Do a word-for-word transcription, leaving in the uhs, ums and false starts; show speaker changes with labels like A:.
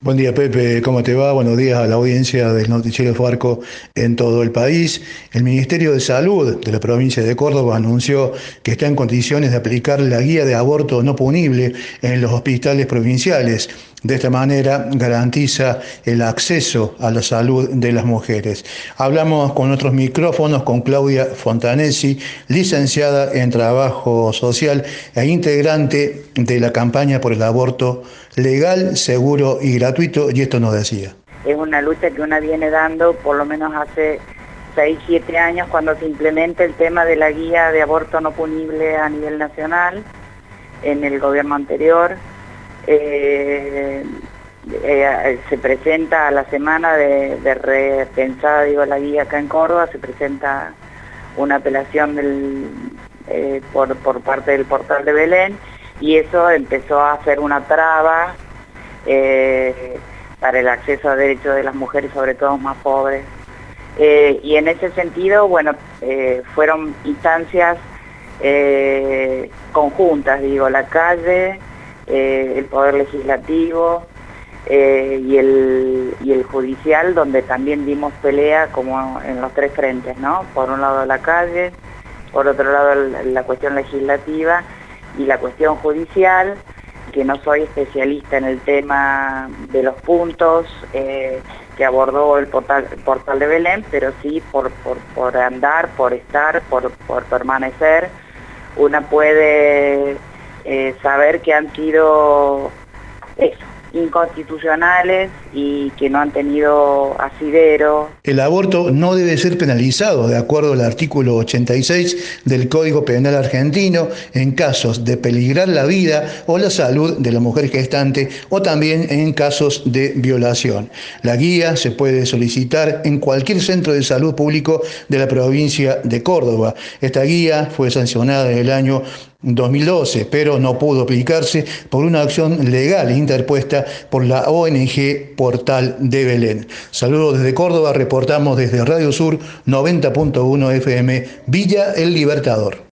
A: Buen día, Pepe, ¿cómo te va? Buenos días a la audiencia del Noticiero Farco en todo el país. El Ministerio de Salud de la provincia de Córdoba anunció que está en condiciones de aplicar la guía de aborto no punible en los hospitales provinciales. De esta manera garantiza el acceso a la salud de las mujeres. Hablamos con otros micrófonos con Claudia Fontanesi, licenciada en Trabajo Social e integrante de la campaña por el aborto legal, seguro y gratuito, y esto nos decía.
B: Es una lucha que una viene dando por lo menos hace seis, siete años, cuando se implementa el tema de la guía de aborto no punible a nivel nacional en el gobierno anterior. Eh, eh, se presenta a la semana de, de repensada, digo, la guía acá en Córdoba, se presenta una apelación del, eh, por, por parte del portal de Belén, y eso empezó a ser una traba eh, para el acceso a derechos de las mujeres, sobre todo más pobres. Eh, y en ese sentido, bueno, eh, fueron instancias eh, conjuntas, digo, la calle, eh, el Poder Legislativo eh, y, el, y el Judicial, donde también dimos pelea como en los tres frentes, ¿no? Por un lado la calle, por otro lado la cuestión legislativa y la cuestión judicial, que no soy especialista en el tema de los puntos eh, que abordó el portal, el portal de Belén, pero sí por, por, por andar, por estar, por, por permanecer, una puede eh, saber que han sido eso, inconstitucionales y que no han tenido asidero.
A: El aborto no debe ser penalizado, de acuerdo al artículo ochenta y seis del Código Penal argentino, en casos de peligrar la vida o la salud de la mujer gestante o también en casos de violación. La guía se puede solicitar en cualquier centro de salud público de la provincia de Córdoba. Esta guía fue sancionada en el año dos mil doce, pero no pudo aplicarse por una acción legal interpuesta por la O N G Portal de Belén. Saludos desde Córdoba, reportamos desde Radio Sur noventa punto uno F M, Villa El Libertador.